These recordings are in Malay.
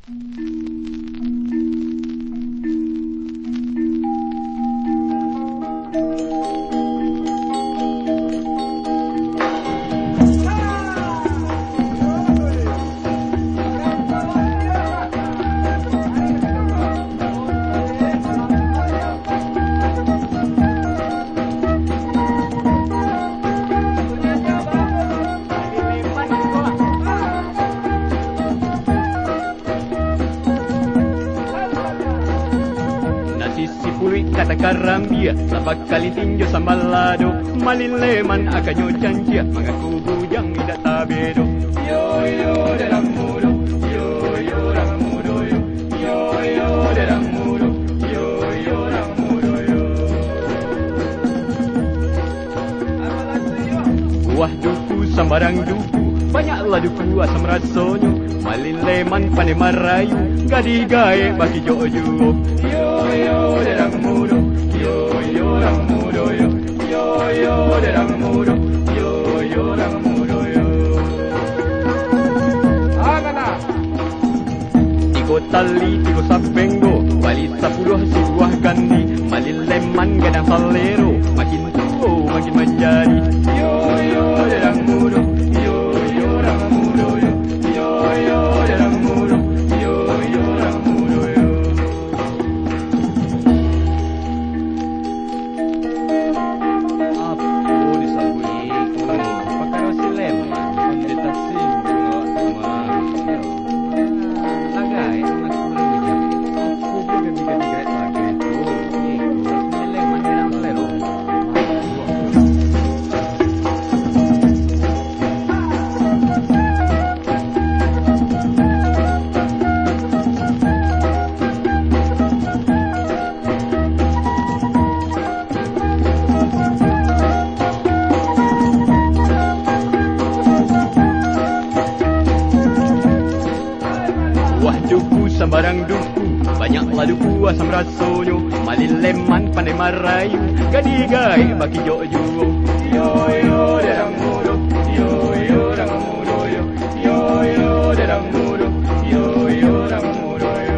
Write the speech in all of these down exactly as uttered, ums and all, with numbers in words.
Kata karambia, sabak kali tinjo sambal lado, malileman akanyo janjia, mengaku bujang tidak tabedo. Yo yo dalam mudo, yo yo dalam mudo yo, yo yo dalam mudo, yo yo dalam mudo yo. Kuah duku sambarang duku, banyaklah duku asam rasonyo, malileman pane marayu, gadi gae bagi jojo. Yo yo dalam mudo, yo yo dalam mudo yo, yo yo dalam mudo, yo yo dalam mudo yo. Agana. Tigo tali, tigo sapengo, bali sepuluh sebuah gandhi, malileman gadang salero, makin tua makin menjadi. Yo yo dalam mudo, yo yo dalam mudo yo, yo yo dalam mudo, yo yo dalam mudo yo. Sambarang duku, banyaklah duku asam rasonyo, malileman pandai marayu, gadi gae baki jojo. Yo yo dalam mudo, yo yo dalam mudo yo, yo yo dalam mudo, yo yo dalam mudo yo.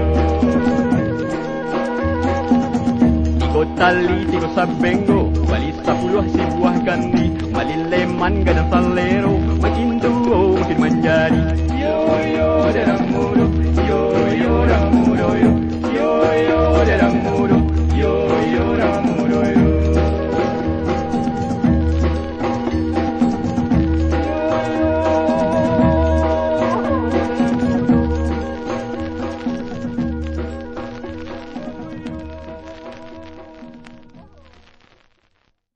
Tigo tali, tigo sabengo, bali sepuluh si buah gandhi, malileman gadang salero, makin